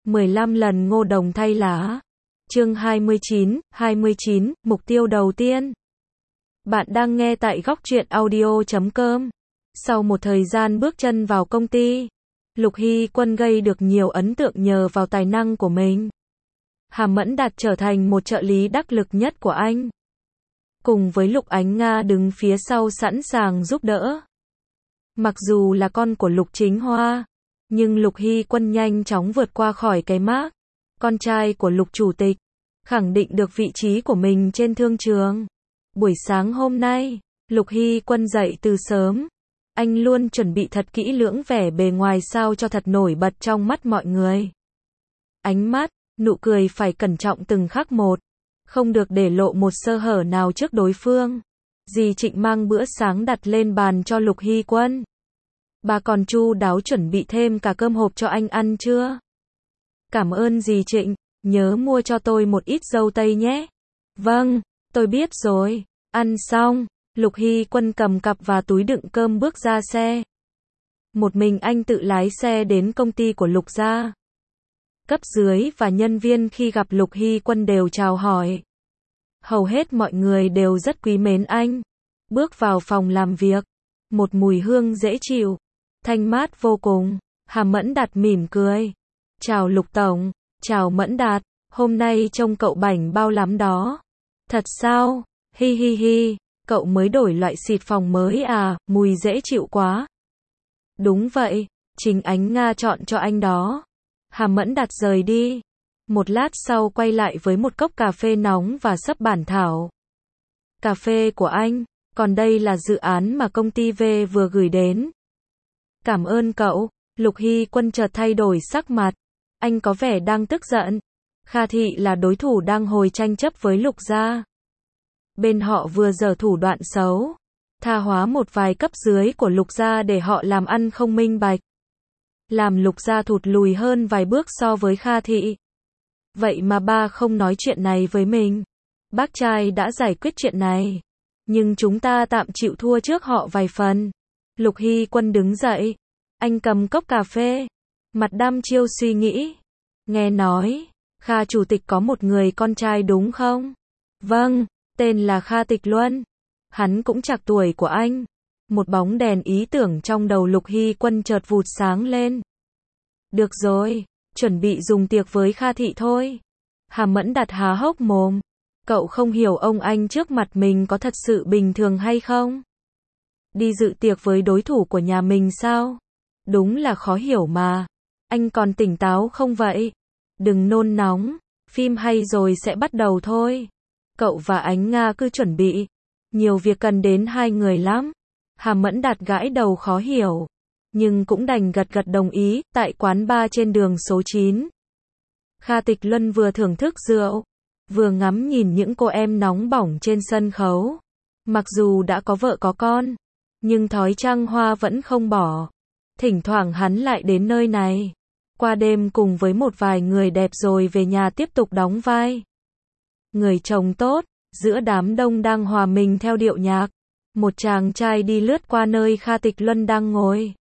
15 lần Ngô Đồng thay lá. Chương 29, mục tiêu đầu tiên. Bạn đang nghe tại Góc Truyện Audio.com. Sau một thời gian bước chân vào công ty, Lục Hy Quân gây được nhiều ấn tượng nhờ vào tài năng của mình. Hàm Mẫn Đạt trở thành một trợ lý đắc lực nhất của anh. Cùng với Lục Ánh Nga đứng phía sau sẵn sàng giúp đỡ. Mặc dù là con của Lục Chính Hoa, nhưng Lục Hy Quân nhanh chóng vượt qua khỏi cái mác con trai của Lục Chủ tịch, khẳng định được vị trí của mình trên thương trường. Buổi sáng hôm nay, Lục Hy Quân dậy từ sớm. Anh luôn chuẩn bị thật kỹ lưỡng vẻ bề ngoài sao cho thật nổi bật trong mắt mọi người. Ánh mắt, nụ cười phải cẩn trọng từng khắc một, không được để lộ một sơ hở nào trước đối phương. Dì Trịnh mang bữa sáng đặt lên bàn cho Lục Hy Quân. Bà còn chu đáo chuẩn bị thêm cả cơm hộp cho anh ăn chưa? Cảm ơn dì Trịnh, nhớ mua cho tôi một ít dâu tây nhé. Vâng, tôi biết rồi. Ăn xong, Lục Hy Quân cầm cặp và túi đựng cơm bước ra xe. Một mình anh tự lái xe đến công ty của Lục gia. Cấp dưới và nhân viên khi gặp Lục Hy Quân đều chào hỏi. Hầu hết mọi người đều rất quý mến anh. Bước vào phòng làm việc, một mùi hương dễ chịu, thanh mát vô cùng. Hàm Mẫn Đạt mỉm cười. Chào Lục Tổng, chào Mẫn Đạt, hôm nay trông cậu bảnh bao lắm đó. Thật sao? Hi hi hi, cậu mới đổi loại xịt phòng mới à, mùi dễ chịu quá. Đúng vậy, chính Ánh Nga chọn cho anh đó. Hàm Mẫn Đạt rời đi. Một lát sau quay lại với một cốc cà phê nóng và sấp bản thảo. Cà phê của anh, còn đây là dự án mà công ty V vừa gửi đến. Cảm ơn cậu. Lục Hy Quân chợt thay đổi sắc mặt. Anh có vẻ đang tức giận. Kha Thị là đối thủ đang hồi tranh chấp với Lục gia. Bên họ vừa giở thủ đoạn xấu, tha hóa một vài cấp dưới của Lục gia để họ làm ăn không minh bạch, làm Lục gia thụt lùi hơn vài bước so với Kha Thị. Vậy mà ba không nói chuyện này với mình. Bác trai đã giải quyết chuyện này, nhưng chúng ta tạm chịu thua trước họ vài phần. Lục Hy Quân đứng dậy. Anh cầm cốc cà phê, mặt đăm chiêu suy nghĩ. Nghe nói, Kha chủ tịch có một người con trai đúng không? Vâng, tên là Kha Tịch Luân. Hắn cũng trạc tuổi của anh. Một bóng đèn ý tưởng trong đầu Lục Hy Quân chợt vụt sáng lên. Được rồi, chuẩn bị dùng tiệc với Kha Thị thôi. Hàm Mẫn Đạt há hốc mồm. Cậu không hiểu ông anh trước mặt mình có thật sự bình thường hay không? Đi dự tiệc với đối thủ của nhà mình sao? Đúng là khó hiểu mà. Anh còn tỉnh táo không vậy? Đừng nôn nóng, phim hay rồi sẽ bắt đầu thôi. Cậu và Ánh Nga cứ chuẩn bị. Nhiều việc cần đến hai người lắm. Hàm Mẫn Đạt gãi đầu khó hiểu, nhưng cũng đành gật gật đồng ý. Tại quán bar trên đường số 9, Kha Tịch Luân vừa thưởng thức rượu, vừa ngắm nhìn những cô em nóng bỏng trên sân khấu. Mặc dù đã có vợ có con, nhưng thói trăng hoa vẫn không bỏ. Thỉnh thoảng hắn lại đến nơi này, qua đêm cùng với một vài người đẹp rồi về nhà tiếp tục đóng vai người chồng tốt. Giữa đám đông đang hòa mình theo điệu nhạc, một chàng trai đi lướt qua nơi Kha Tịch Luân đang ngồi.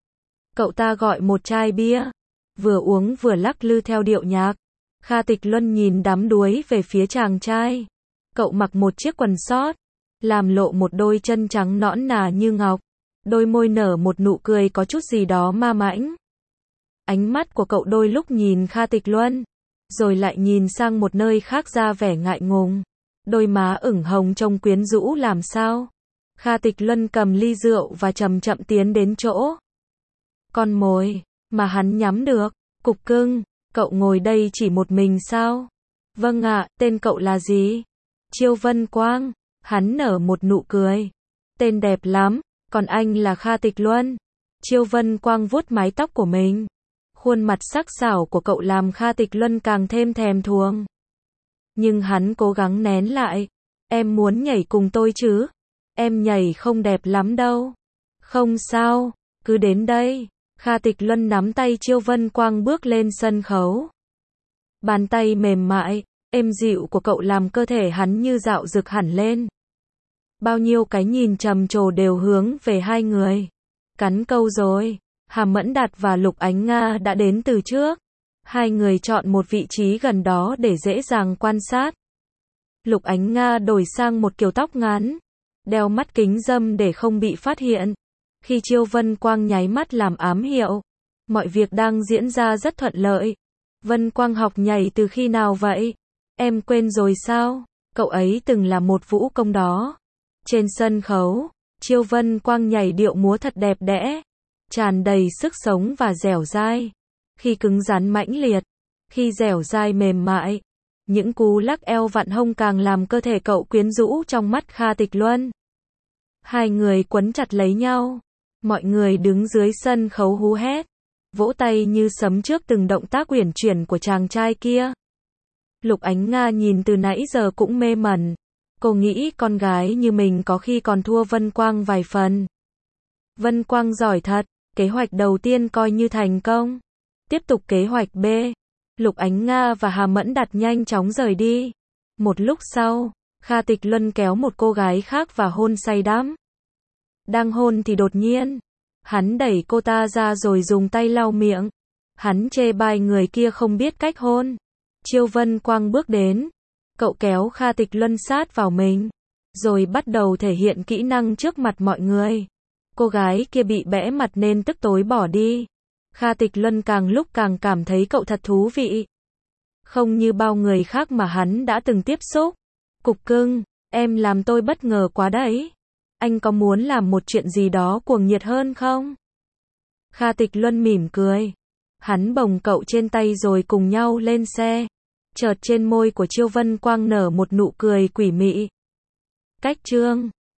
Cậu ta gọi một chai bia, vừa uống vừa lắc lư theo điệu nhạc. Kha Tịch Luân nhìn đắm đuối về phía chàng trai. Cậu mặc một chiếc quần sót, làm lộ một đôi chân trắng nõn nà như ngọc. Đôi môi nở một nụ cười có chút gì đó ma mãnh. Ánh mắt của cậu đôi lúc nhìn Kha Tịch Luân, rồi lại nhìn sang một nơi khác ra vẻ ngại ngùng. Đôi má ửng hồng trông quyến rũ làm sao. Kha Tịch Luân cầm ly rượu và chậm chậm tiến đến chỗ con mồi mà hắn nhắm được. Cục cưng, cậu ngồi đây chỉ một mình sao? Vâng ạ, tên cậu là gì? Chiêu Vân Quang. Hắn nở một nụ cười. Tên đẹp lắm, còn anh là Kha Tịch Luân. Chiêu Vân Quang vuốt mái tóc của mình. Khuôn mặt sắc sảo của cậu làm Kha Tịch Luân càng thêm thèm thuồng. Nhưng hắn cố gắng nén lại. Em muốn nhảy cùng tôi chứ? Em nhảy không đẹp lắm đâu. Không sao, cứ đến đây. Kha Tịch Luân nắm tay Chiêu Vân Quang bước lên sân khấu. Bàn tay mềm mại, êm dịu của cậu làm cơ thể hắn như dạo rực hẳn lên. Bao nhiêu cái nhìn trầm trồ đều hướng về hai người. Cắn câu rồi. Hàm Mẫn Đạt và Lục Ánh Nga đã đến từ trước. Hai người chọn một vị trí gần đó để dễ dàng quan sát. Lục Ánh Nga đổi sang một kiểu tóc ngắn, đeo mắt kính râm để không bị phát hiện. Khi Chiêu Vân Quang nháy mắt làm ám hiệu, mọi việc đang diễn ra rất thuận lợi. Vân Quang học nhảy từ khi nào vậy? Em quên rồi sao? Cậu ấy từng là một vũ công đó. Trên sân khấu, Chiêu Vân Quang nhảy điệu múa thật đẹp đẽ, tràn đầy sức sống và dẻo dai. Khi cứng rắn mãnh liệt, khi dẻo dai mềm mại, những cú lắc eo vặn hông càng làm cơ thể cậu quyến rũ trong mắt Kha Tịch Luân. Hai người quấn chặt lấy nhau, mọi người đứng dưới sân khấu hú hét, vỗ tay như sấm trước từng động tác uyển chuyển của chàng trai kia. Lục Ánh Nga nhìn từ nãy giờ cũng mê mẩn. Cô nghĩ con gái như mình có khi còn thua Vân Quang vài phần. Vân Quang giỏi thật, kế hoạch đầu tiên coi như thành công. Tiếp tục kế hoạch B. Lục Ánh Nga và Hà Mẫn Đạt nhanh chóng rời đi. Một lúc sau, Kha Tịch Luân kéo một cô gái khác và hôn say đắm. Đang hôn thì đột nhiên, hắn đẩy cô ta ra rồi dùng tay lau miệng. Hắn chê bai người kia không biết cách hôn. Chiêu Vân Quang bước đến. Cậu kéo Kha Tịch Luân sát vào mình, rồi bắt đầu thể hiện kỹ năng trước mặt mọi người. Cô gái kia bị bẽ mặt nên tức tối bỏ đi. Kha Tịch Luân càng lúc càng cảm thấy cậu thật thú vị. Không như bao người khác mà hắn đã từng tiếp xúc. Cục cưng, em làm tôi bất ngờ quá đấy. Anh có muốn làm một chuyện gì đó cuồng nhiệt hơn không? Kha Tịch Luân mỉm cười. Hắn bồng cậu trên tay rồi cùng nhau lên xe. Chợt trên môi của Chiêu Vân Quang nở một nụ cười quỷ mị. Cách chương